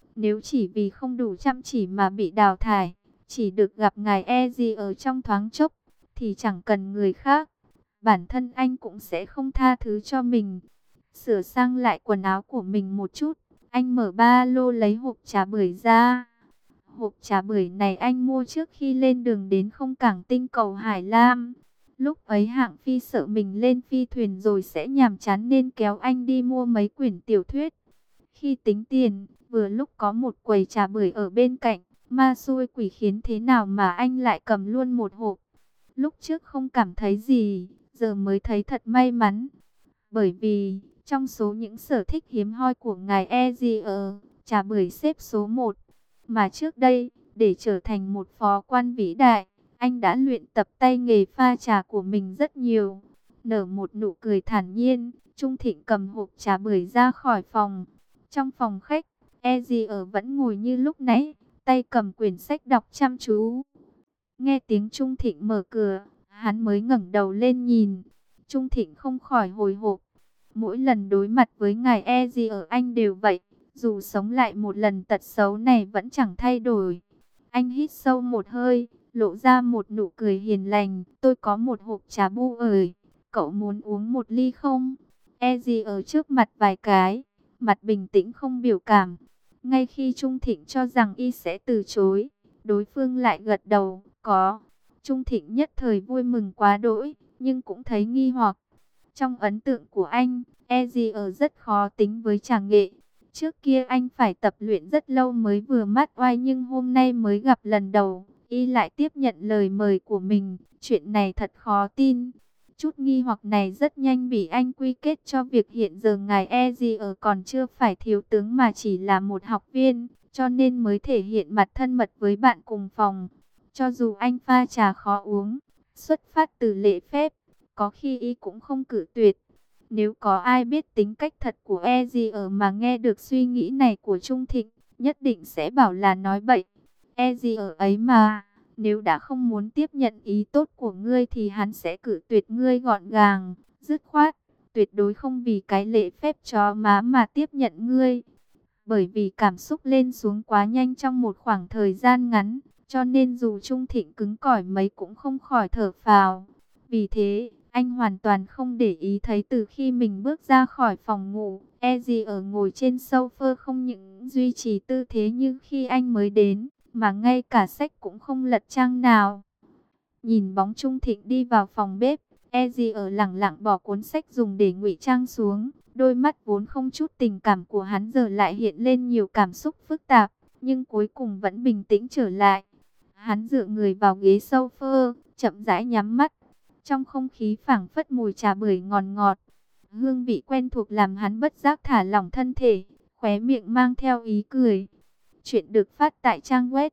Nếu chỉ vì không đủ chăm chỉ mà bị đào thải, chỉ được gặp ngài Ezi ở trong thoáng chốc, thì chẳng cần người khác, bản thân anh cũng sẽ không tha thứ cho mình. Sửa sang lại quần áo của mình một chút, anh mở ba lô lấy hộp trà bưởi ra. Hộp trà bưởi này anh mua trước khi lên đường đến không cảng tinh cầu Hải Lam. Lúc ấy Hạng Phi sợ mình lên phi thuyền rồi sẽ nhàm chán nên kéo anh đi mua mấy quyển tiểu thuyết. Khi tính tiền, vừa lúc có một quầy trà bưởi ở bên cạnh, ma xui quỷ khiến thế nào mà anh lại cầm luôn một hộp. Lúc trước không cảm thấy gì, giờ mới thấy thật may mắn. Bởi vì, trong số những sở thích hiếm hoi của ngài Ezier, trà bưởi xếp số 1. Mà trước đây, để trở thành một phó quan vĩ đại, anh đã luyện tập tay nghề pha trà của mình rất nhiều. Nở một nụ cười thản nhiên, Trung Thịnh cầm hộp trà bưởi ra khỏi phòng. Trong phòng khách, Ezier vẫn ngồi như lúc nãy, tay cầm quyển sách đọc chăm chú. Nghe tiếng Trung Thịnh mở cửa, hắn mới ngẩng đầu lên nhìn. Trung Thịnh không khỏi hồi hộp. Mỗi lần đối mặt với ngài Ezier anh đều vậy. Dù sống lại một lần tật xấu này vẫn chẳng thay đổi. Anh hít sâu một hơi, lộ ra một nụ cười hiền lành. Tôi có một hộp trà bu ởi. Cậu muốn uống một ly không? Ezier ở trước mặt vài cái, mặt bình tĩnh không biểu cảm. Ngay khi Trung Thịnh cho rằng y sẽ từ chối, đối phương lại gật đầu, có. Trung Thịnh nhất thời vui mừng quá đỗi, nhưng cũng thấy nghi hoặc. Trong ấn tượng của anh, Ezier rất khó tính với trà nghệ. Trước kia anh phải tập luyện rất lâu mới vừa mắt oai, nhưng hôm nay mới gặp lần đầu, y lại tiếp nhận lời mời của mình. Chuyện này thật khó tin. Chút nghi hoặc này rất nhanh bị anh quy kết cho việc hiện giờ ngài Ezier còn chưa phải thiếu tướng mà chỉ là một học viên, cho nên mới thể hiện mặt thân mật với bạn cùng phòng. Cho dù anh pha trà khó uống, xuất phát từ lễ phép, có khi y cũng không cự tuyệt. Nếu có ai biết tính cách thật của Ezier mà nghe được suy nghĩ này của Trung Thịnh, nhất định sẽ bảo là nói bậy. Ezier ấy mà, nếu đã không muốn tiếp nhận ý tốt của ngươi thì hắn sẽ cự tuyệt ngươi gọn gàng, dứt khoát, tuyệt đối không vì cái lễ phép chó má mà tiếp nhận ngươi. Bởi vì cảm xúc lên xuống quá nhanh trong một khoảng thời gian ngắn, cho nên dù Trung Thịnh cứng cỏi mấy cũng không khỏi thở phào. Vì thế, anh hoàn toàn không để ý thấy từ khi mình bước ra khỏi phòng ngủ, Ezier ngồi trên sofa không những duy trì tư thế như khi anh mới đến, mà ngay cả sách cũng không lật trang nào. Nhìn bóng Trung Thịnh đi vào phòng bếp, Ezier lẳng lặng bỏ cuốn sách dùng để ngụy trang xuống. Đôi mắt vốn không chút tình cảm của hắn giờ lại hiện lên nhiều cảm xúc phức tạp, nhưng cuối cùng vẫn bình tĩnh trở lại. Hắn dựa người vào ghế sofa, chậm rãi nhắm mắt. Trong không khí phảng phất mùi trà bưởi ngọt ngọt, hương vị quen thuộc làm hắn bất giác thả lỏng thân thể, khóe miệng mang theo ý cười. Chuyện được phát tại trang web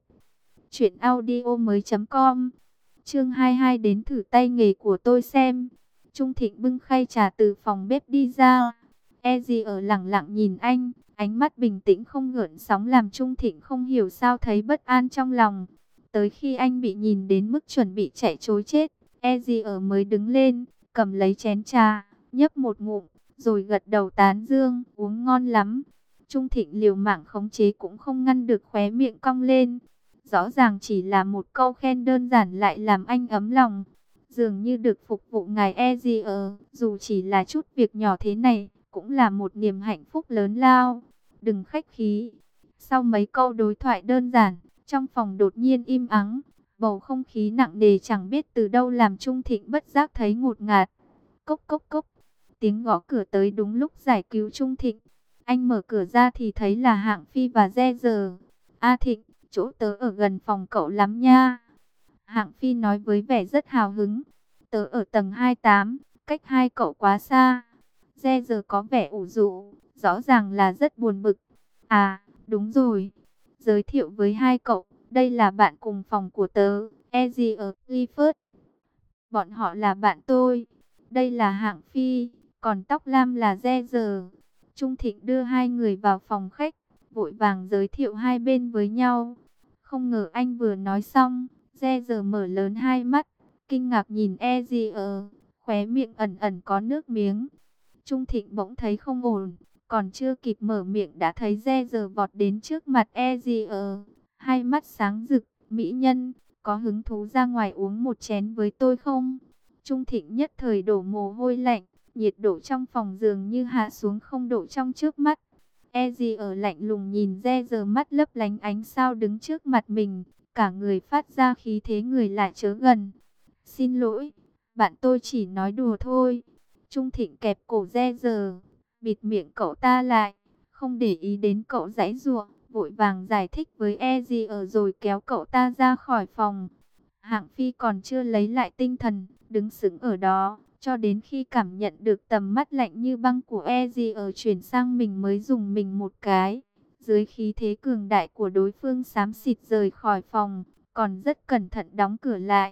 truyệnaudiomoi.com. Chương 22 đến thử tay nghề của tôi xem. Trung Thịnh bưng khay trà từ phòng bếp đi ra. Ezier lặng lặng nhìn anh, ánh mắt bình tĩnh không gợn sóng làm Trung Thịnh không hiểu sao thấy bất an trong lòng. Tới khi anh bị nhìn đến mức chuẩn bị chạy trối chết, Ezier mới đứng lên, cầm lấy chén trà, nhấp một ngụm, rồi gật đầu tán dương, uống ngon lắm. Trung Thịnh liều mạng khống chế cũng không ngăn được khóe miệng cong lên. Rõ ràng chỉ là một câu khen đơn giản lại làm anh ấm lòng. Dường như được phục vụ ngài Ezier, dù chỉ là chút việc nhỏ thế này, cũng là một niềm hạnh phúc lớn lao. Đừng khách khí. Sau mấy câu đối thoại đơn giản, trong phòng đột nhiên im ắng. Bầu không khí nặng nề chẳng biết từ đâu làm Trung Thịnh bất giác thấy ngột ngạt. Cốc cốc cốc. Tiếng gõ cửa tới đúng lúc giải cứu Trung Thịnh. Anh mở cửa ra thì thấy là Hạng Phi và Re Giờ. A Thịnh, chỗ tớ ở gần phòng cậu lắm nha. Hạng Phi nói với vẻ rất hào hứng. Tớ ở tầng 28, cách hai cậu quá xa. Re Giờ có vẻ ủ rũ, rõ ràng là rất buồn bực. À, đúng rồi. Giới thiệu với hai cậu, đây là bạn cùng phòng của tớ, Ezier Clifford. Bọn họ là bạn tôi. Đây là Hạng Phi, còn tóc lam là Re Giờ. Trung Thịnh đưa hai người vào phòng khách, vội vàng giới thiệu hai bên với nhau. Không ngờ anh vừa nói xong, Re Giờ mở lớn hai mắt, kinh ngạc nhìn Ezier, khóe miệng ẩn ẩn có nước miếng. Trung Thịnh bỗng thấy không ổn, Còn chưa kịp mở miệng đã thấy Re vọt đến trước mặt Ezier, hai mắt sáng rực. Mỹ nhân, có hứng thú ra ngoài uống một chén với tôi không? Trung Thịnh nhất thời đổ mồ hôi lạnh, nhiệt độ trong phòng dường như hạ xuống 0 độ trong trước mắt. Ezier lạnh lùng nhìn Re, mắt lấp lánh ánh sao đứng trước mặt mình, cả người phát ra khí thế người lại chớ gần. Xin lỗi, bạn tôi chỉ nói đùa thôi. Trung Thịnh kẹp cổ Re, bịt miệng cậu ta lại, không để ý đến cậu giãy giụa, vội vàng giải thích với Ezier rồi kéo cậu ta ra khỏi phòng. Hạng Phi còn chưa lấy lại tinh thần, đứng sững ở đó, cho đến khi cảm nhận được tầm mắt lạnh như băng của Ezier chuyển sang mình mới dùng mình một cái. Dưới khí thế cường đại của đối phương xám xịt rời khỏi phòng, còn rất cẩn thận đóng cửa lại.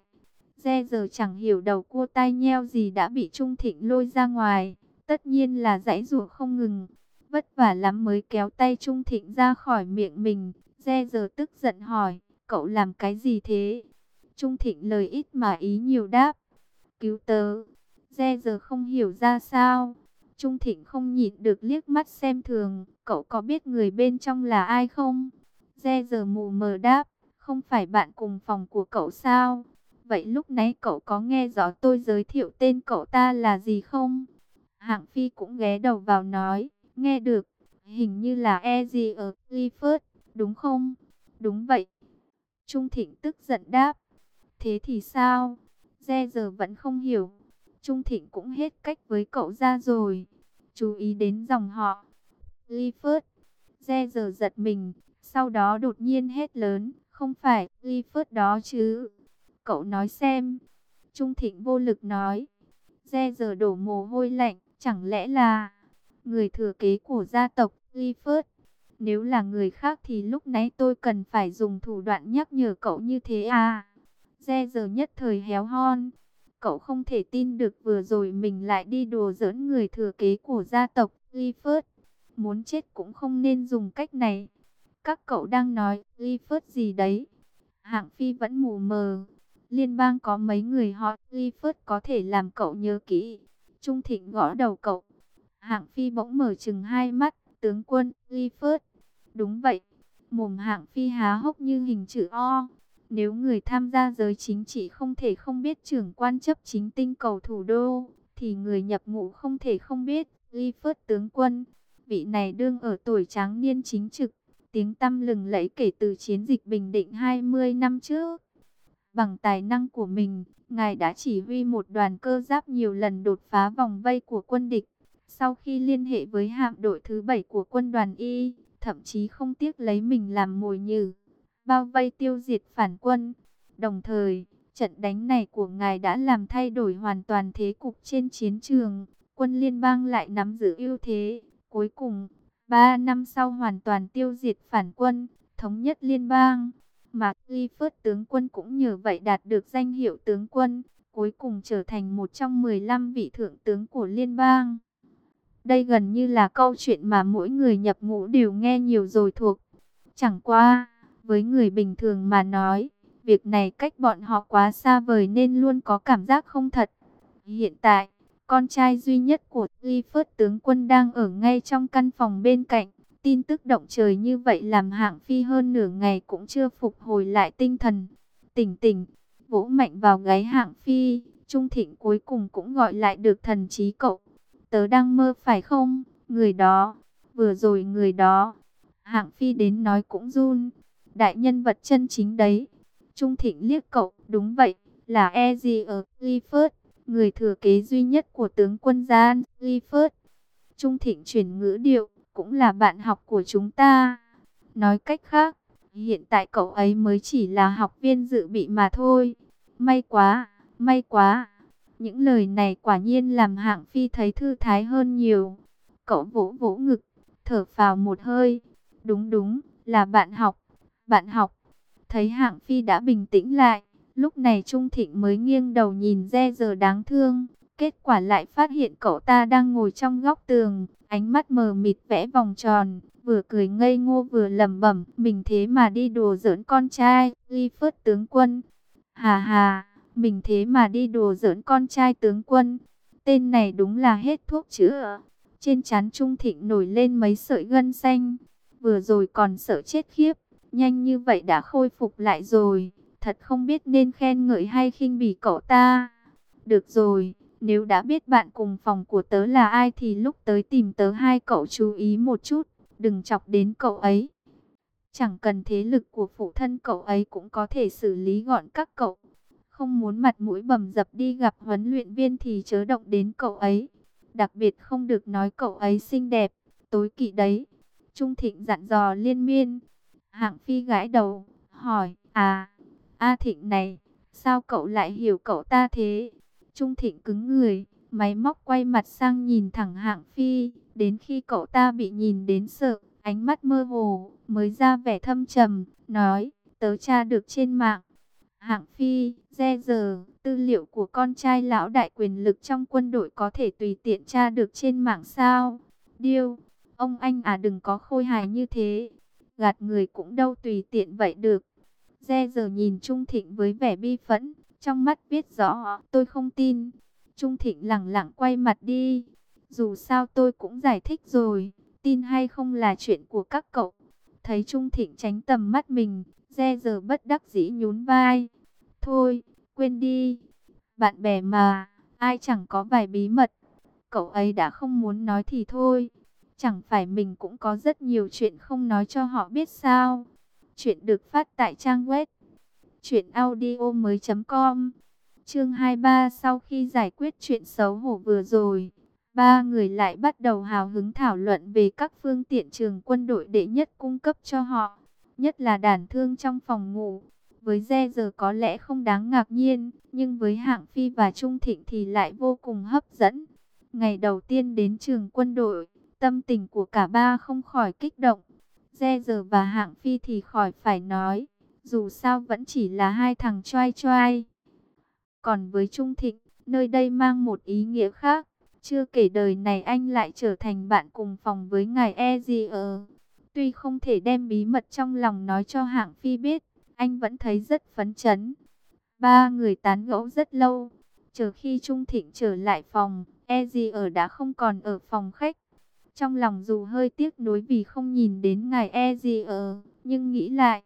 Re chẳng hiểu đầu cua tai nheo gì đã bị Trung Thịnh lôi ra ngoài, tất nhiên là giãy giụa không ngừng. Vất vả lắm mới kéo tay Trung Thịnh ra khỏi miệng mình. Re tức giận hỏi, cậu làm cái gì thế? Trung Thịnh lời ít mà ý nhiều đáp, cứu tớ. Re không hiểu ra sao. Trung Thịnh không nhịn được liếc mắt xem thường, cậu có biết người bên trong là ai không? Re mù mờ đáp, không phải bạn cùng phòng của cậu sao? Vậy lúc nãy cậu có nghe rõ tôi giới thiệu tên cậu ta là gì không? Hạng Phi cũng ghé đầu vào nói, nghe được, hình như là Ezier Clifford, đúng không? Đúng vậy. Trung Thịnh tức giận đáp, thế thì sao? Re vẫn không hiểu. Trung Thịnh cũng hết cách với cậu ra rồi. Chú ý đến dòng họ Clifford. Re giật mình, sau đó đột nhiên hét lớn, không phải Clifford đó chứ? Cậu nói xem. Trung Thịnh vô lực nói. Re đổ mồ hôi lạnh, chẳng lẽ là người thừa kế của gia tộc Clifford? Nếu là người khác thì lúc nãy tôi cần phải dùng thủ đoạn nhắc nhở cậu như thế à? Re nhất thời héo hon. Cậu không thể tin được vừa rồi mình lại đi đùa giỡn người thừa kế của gia tộc Clifford. Muốn chết cũng không nên dùng cách này. Các cậu đang nói Clifford gì đấy? Hạng Phi vẫn mù mờ. Liên bang có mấy người họ Clifford có thể làm cậu nhớ kỹ. Trung Thịnh gõ đầu cậu. Hạng Phi bỗng mở trừng hai mắt. Tướng quân Clifford. Đúng vậy. Mồm Hạng Phi há hốc như hình chữ O. Nếu người tham gia giới chính trị không thể không biết trưởng quan chấp chính tinh cầu thủ đô, thì người nhập ngũ không thể không biết Clifford tướng quân. Vị này đương ở tuổi tráng niên chính trực, tiếng tăm lừng lẫy kể từ chiến dịch Bình Định 20 năm trước. Bằng tài năng của mình, ngài đã chỉ huy một đoàn cơ giáp nhiều lần đột phá vòng vây của quân địch. Sau khi liên hệ với hạm đội thứ 7 của quân đoàn Y, thậm chí không tiếc lấy mình làm mồi nhử, bao vây tiêu diệt phản quân. Đồng thời, trận đánh này của ngài đã làm thay đổi hoàn toàn thế cục trên chiến trường. Quân liên bang lại nắm giữ ưu thế. Cuối cùng, 3 năm sau hoàn toàn tiêu diệt phản quân, thống nhất liên bang. Mà Clifford tướng quân cũng nhờ vậy đạt được danh hiệu tướng quân, cuối cùng trở thành một trong 15 vị thượng tướng của liên bang. Đây gần như là câu chuyện mà mỗi người nhập ngũ đều nghe nhiều rồi thuộc. Chẳng qua, với người bình thường mà nói, việc này cách bọn họ quá xa vời nên luôn có cảm giác không thật. Hiện tại, con trai duy nhất của Clifford tướng quân đang ở ngay trong căn phòng bên cạnh. Tin tức động trời như vậy làm Hạng Phi hơn nửa ngày cũng chưa phục hồi lại tinh thần. Tỉnh tỉnh, vỗ mạnh vào gáy Hạng Phi, Trung Thịnh cuối cùng cũng gọi lại được thần trí cậu. Tớ đang mơ phải không? Người đó, vừa rồi người đó. Hạng Phi đến nói cũng run. Đại nhân vật chân chính đấy. Trung Thịnh liếc cậu, đúng vậy, là Ezier Clifford, người thừa kế duy nhất của tướng quân Jan Clifford. Trung Thịnh chuyển ngữ điệu, cũng là bạn học của chúng ta. Nói cách khác, hiện tại cậu ấy mới chỉ là học viên dự bị mà thôi. May quá, may quá. Những lời này quả nhiên làm Hạng Phi thấy thư thái hơn nhiều. Cậu vỗ vỗ ngực, thở phào một hơi. Đúng đúng, là bạn học, bạn học. Thấy Hạng Phi đã bình tĩnh lại, lúc này Trung Thịnh mới nghiêng đầu nhìn Re đáng thương. Kết quả lại phát hiện cậu ta đang ngồi trong góc tường, ánh mắt mờ mịt vẽ vòng tròn, vừa cười ngây ngô vừa lẩm bẩm, mình thế mà đi đùa giỡn con trai Clifford tướng quân. Hà hà, mình thế mà đi đùa giỡn con trai tướng quân. Tên này đúng là hết thuốc chữa. Trên trán Trung Thịnh nổi lên mấy sợi gân xanh. Vừa rồi còn sợ chết khiếp, nhanh như vậy đã khôi phục lại rồi. Thật không biết nên khen ngợi hay khinh bỉ cậu ta. Được rồi, nếu đã biết bạn cùng phòng của tớ là ai thì lúc tới tìm tớ hai cậu chú ý một chút, đừng chọc đến cậu ấy. Chẳng cần thế lực của phụ thân cậu ấy cũng có thể xử lý gọn các cậu. Không muốn mặt mũi bầm dập đi gặp huấn luyện viên thì chớ động đến cậu ấy. Đặc biệt không được nói cậu ấy xinh đẹp, tối kỵ đấy. Trung Thịnh dặn dò liên miên. Hạng Phi gãi đầu, hỏi, A Thịnh này, sao cậu lại hiểu cậu ta thế? Trung Thịnh cứng người, máy móc quay mặt sang nhìn thẳng Hạng Phi, đến khi cậu ta bị nhìn đến sợ, ánh mắt mơ hồ, mới ra vẻ thâm trầm, nói, tớ tra được trên mạng. Hạng Phi, giờ, tư liệu của con trai lão đại quyền lực trong quân đội có thể tùy tiện tra được trên mạng sao? Điêu, ông anh đừng có khôi hài như thế, gạt người cũng đâu tùy tiện vậy được. Giờ nhìn Trung Thịnh với vẻ bi phẫn, trong mắt viết rõ, tôi không tin. Trung Thịnh lẳng lặng quay mặt đi. Dù sao tôi cũng giải thích rồi, tin hay không là chuyện của các cậu. Thấy Trung Thịnh tránh tầm mắt mình, giờ bất đắc dĩ nhún vai. Thôi, quên đi. Bạn bè mà, ai chẳng có vài bí mật. Cậu ấy đã không muốn nói thì thôi. Chẳng phải mình cũng có rất nhiều chuyện không nói cho họ biết sao. Chuyện được phát tại trang web truyệnaudiomoi.com. Chương 23. Sau khi giải quyết chuyện xấu hổ vừa rồi, ba người lại bắt đầu hào hứng thảo luận về các phương tiện trường quân đội đệ nhất cung cấp cho họ, nhất là đàn thương trong phòng ngủ. Với giờ có lẽ không đáng ngạc nhiên, nhưng với Hạng Phi và Trung Thịnh thì lại vô cùng hấp dẫn. Ngày đầu tiên đến trường quân đội, tâm tình của cả ba không khỏi kích động. Giờ và Hạng Phi thì khỏi phải nói, dù sao vẫn chỉ là hai thằng choai choai. Còn với Trung Thịnh, nơi đây mang một ý nghĩa khác. Chưa kể đời này anh lại trở thành bạn cùng phòng với ngài Ezier. Tuy không thể đem bí mật trong lòng nói cho Hạng Phi biết, anh vẫn thấy rất phấn chấn. Ba người tán gẫu rất lâu. Chờ khi Trung Thịnh trở lại phòng, Ezier đã không còn ở phòng khách. Trong lòng dù hơi tiếc nuối vì không nhìn đến ngài Ezier, nhưng nghĩ lại,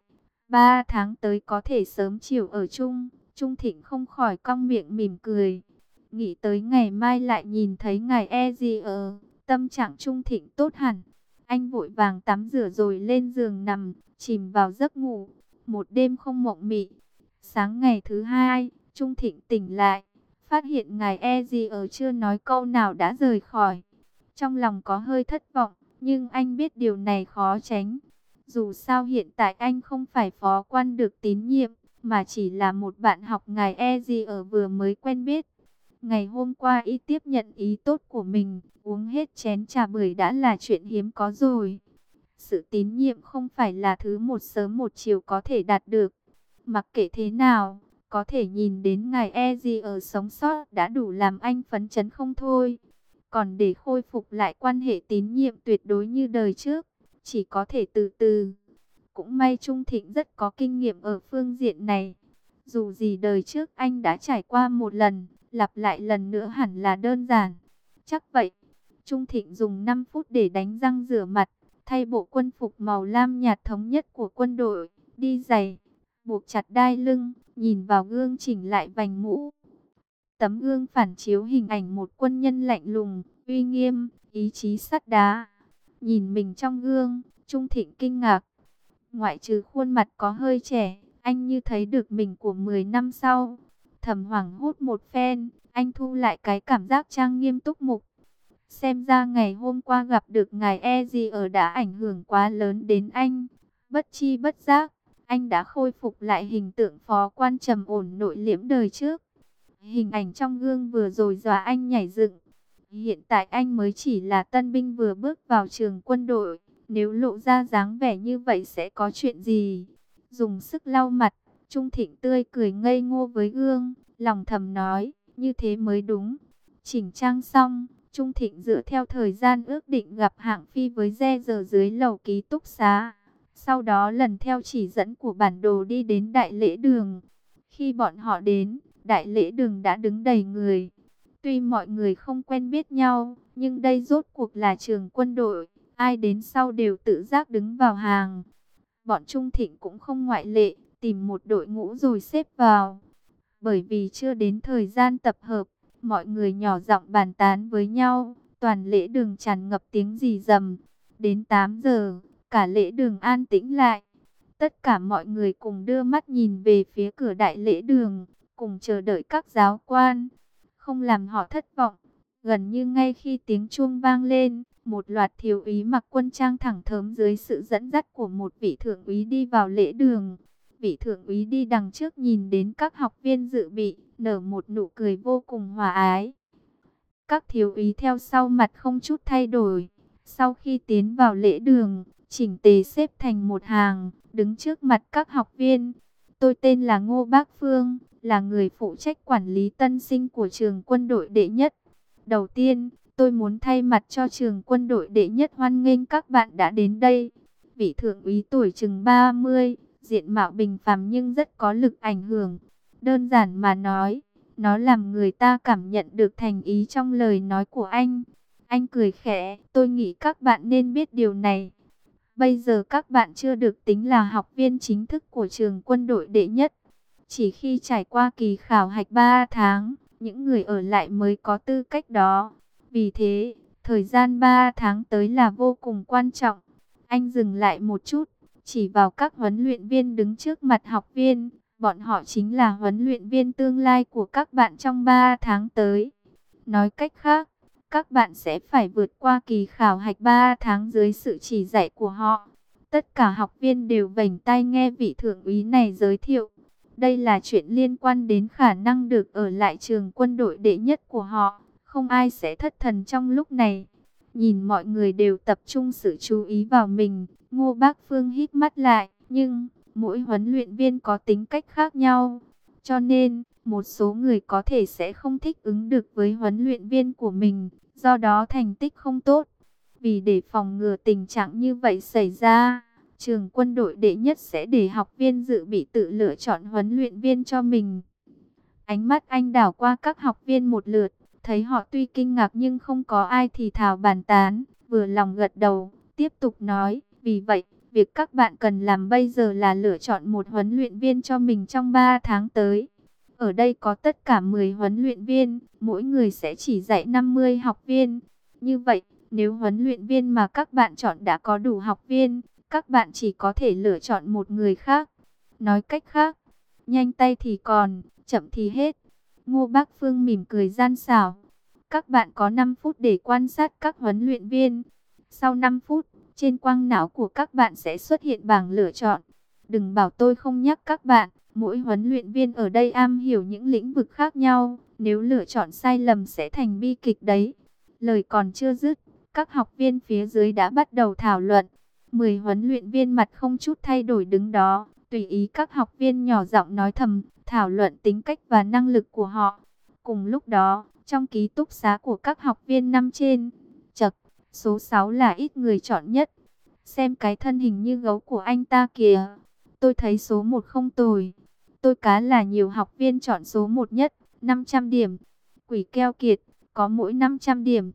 3 tháng tới có thể sớm chiều ở chung. Trung Thịnh không khỏi cong miệng mỉm cười. Nghĩ tới ngày mai lại nhìn thấy ngài Ezier, tâm trạng Trung Thịnh tốt hẳn. Anh vội vàng tắm rửa rồi lên giường nằm, chìm vào giấc ngủ. Một đêm không mộng mị. Sáng ngày thứ hai, Trung Thịnh tỉnh lại, phát hiện ngài Ezier chưa nói câu nào đã rời khỏi. Trong lòng có hơi thất vọng, nhưng anh biết điều này khó tránh. Dù sao hiện tại anh không phải phó quan được tín nhiệm, mà chỉ là một bạn học ngài Ezier vừa mới quen biết. Ngày hôm qua y tiếp nhận ý tốt của mình, uống hết chén trà bưởi đã là chuyện hiếm có rồi. Sự tín nhiệm không phải là thứ một sớm một chiều có thể đạt được. Mặc kệ thế nào, có thể nhìn đến ngài Ezier sống sót đã đủ làm anh phấn chấn không thôi. Còn để khôi phục lại quan hệ tín nhiệm tuyệt đối như đời trước, chỉ có thể từ từ. Cũng may Trung Thịnh rất có kinh nghiệm ở phương diện này. Dù gì đời trước anh đã trải qua một lần, lặp lại lần nữa hẳn là đơn giản. Chắc vậy. Trung Thịnh dùng 5 phút để đánh răng rửa mặt, thay bộ quân phục màu lam nhạt thống nhất của quân đội, đi giày, buộc chặt đai lưng, nhìn vào gương chỉnh lại vành mũ. Tấm gương phản chiếu hình ảnh một quân nhân lạnh lùng, uy nghiêm, ý chí sắt đá. Nhìn mình trong gương, Trung Thịnh kinh ngạc. Ngoại trừ khuôn mặt có hơi trẻ, anh như thấy được mình của 10 năm sau. Thầm hoảng hốt một phen, anh thu lại cái cảm giác trang nghiêm túc mục. Xem ra ngày hôm qua gặp được ngài Ezier đã ảnh hưởng quá lớn đến anh. Bất chi bất giác, anh đã khôi phục lại hình tượng phó quan trầm ổn nội liễm đời trước. Hình ảnh trong gương vừa rồi dọa anh nhảy dựng. Hiện tại anh mới chỉ là tân binh vừa bước vào trường quân đội. Nếu lộ ra dáng vẻ như vậy sẽ có chuyện gì? Dùng sức lau mặt, Trung Thịnh tươi cười ngây ngô với gương, lòng thầm nói, như thế mới đúng. Chỉnh trang xong, Trung Thịnh dựa theo thời gian ước định gặp Hạng Phi với giờ dưới lầu ký túc xá. Sau đó lần theo chỉ dẫn của bản đồ đi đến đại lễ đường. Khi bọn họ đến, đại lễ đường đã đứng đầy người. Tuy mọi người không quen biết nhau, Nhưng đây rốt cuộc là trường quân đội, ai đến sau đều tự giác đứng vào hàng. Bọn Trung Thịnh cũng không ngoại lệ, tìm một đội ngũ rồi xếp vào. Bởi vì chưa đến thời gian tập hợp, mọi người nhỏ giọng bàn tán với nhau, toàn lễ đường tràn ngập tiếng rì rầm. Đến 8 giờ, cả lễ đường an tĩnh lại. Tất cả mọi người cùng đưa mắt nhìn về phía cửa đại lễ đường, cùng chờ đợi các giáo quan. Không làm họ thất vọng, gần như ngay khi tiếng chuông vang lên, một loạt thiếu úy mặc quân trang thẳng thớm dưới sự dẫn dắt của một vị thượng úy đi vào lễ đường. Vị thượng úy đi đằng trước nhìn đến các học viên dự bị, nở một nụ cười vô cùng hòa ái. Các thiếu úy theo sau mặt không chút thay đổi. Sau khi tiến vào lễ đường, chỉnh tề xếp thành một hàng, đứng trước mặt các học viên. Tôi tên là Ngô Bác Phương, là người phụ trách quản lý tân sinh của trường quân đội đệ nhất. Đầu tiên, tôi muốn thay mặt cho trường quân đội đệ nhất hoan nghênh các bạn đã đến đây. Vị thượng úy tuổi chừng 30, diện mạo bình phàm nhưng rất có lực ảnh hưởng. Đơn giản mà nói, nó làm người ta cảm nhận được thành ý trong lời nói của anh. Anh cười khẽ, tôi nghĩ các bạn nên biết điều này. Bây giờ các bạn chưa được tính là học viên chính thức của trường quân đội đệ nhất. Chỉ khi trải qua kỳ khảo hạch 3 tháng, những người ở lại mới có tư cách đó. Vì thế, thời gian 3 tháng tới là vô cùng quan trọng. Anh dừng lại một chút, chỉ vào các huấn luyện viên đứng trước mặt học viên. Bọn họ chính là huấn luyện viên tương lai của các bạn trong 3 tháng tới. Nói cách khác, các bạn sẽ phải vượt qua kỳ khảo hạch 3 tháng dưới sự chỉ dạy của họ. Tất cả học viên đều vểnh tai nghe vị thượng úy này giới thiệu. Đây là chuyện liên quan đến khả năng được ở lại trường quân đội đệ nhất của họ. Không ai sẽ thất thần trong lúc này. Nhìn mọi người đều tập trung sự chú ý vào mình, Ngô Bác Phương hít mắt lại. Nhưng mỗi huấn luyện viên có tính cách khác nhau. Cho nên, một số người có thể sẽ không thích ứng được với huấn luyện viên của mình, do đó thành tích không tốt. Vì để phòng ngừa tình trạng như vậy xảy ra, trường quân đội đệ nhất sẽ để học viên dự bị tự lựa chọn huấn luyện viên cho mình. Ánh mắt anh đảo qua các học viên một lượt, thấy họ tuy kinh ngạc nhưng không có ai thì thào bàn tán, vừa lòng gật đầu, tiếp tục nói, vì vậy, việc các bạn cần làm bây giờ là lựa chọn một huấn luyện viên cho mình trong 3 tháng tới. Ở đây có tất cả 10 huấn luyện viên, mỗi người sẽ chỉ dạy 50 học viên. Như vậy, nếu huấn luyện viên mà các bạn chọn đã có đủ học viên, các bạn chỉ có thể lựa chọn một người khác. Nói cách khác, nhanh tay thì còn, chậm thì hết. Ngô Bác Phương mỉm cười gian xảo. Các bạn có 5 phút để quan sát các huấn luyện viên. Sau 5 phút, trên quang não của các bạn sẽ xuất hiện bảng lựa chọn. Đừng bảo tôi không nhắc các bạn, mỗi huấn luyện viên ở đây am hiểu những lĩnh vực khác nhau. Nếu lựa chọn sai lầm sẽ thành bi kịch đấy. Lời còn chưa dứt, các học viên phía dưới đã bắt đầu thảo luận. 10 huấn luyện viên mặt không chút thay đổi đứng đó, tùy ý các học viên nhỏ giọng nói thầm, thảo luận tính cách và năng lực của họ. Cùng lúc đó, trong ký túc xá của các học viên năm trên, chậc, số 6 là ít người chọn nhất. Xem cái thân hình như gấu của anh ta kìa. Tôi thấy số 1 không tồi. Tôi cá là nhiều học viên chọn số 1 nhất, 500 điểm. Quỷ keo kiệt, có mỗi 500 điểm.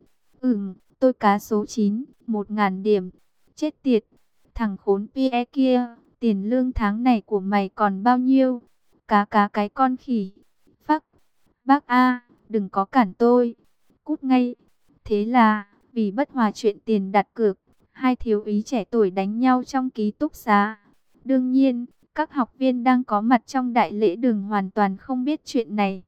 Tôi cá số 9, 1000 điểm. Chết tiệt, thằng khốn Pierre kia, tiền lương tháng này của mày còn bao nhiêu? Cá cái con khỉ. Phắc, bác A, đừng có cản tôi. Cút ngay. Thế là, vì bất hòa chuyện tiền đặt cược, hai thiếu úy trẻ tuổi đánh nhau trong ký túc xá. Đương nhiên, các học viên đang có mặt trong đại lễ đường hoàn toàn không biết chuyện này.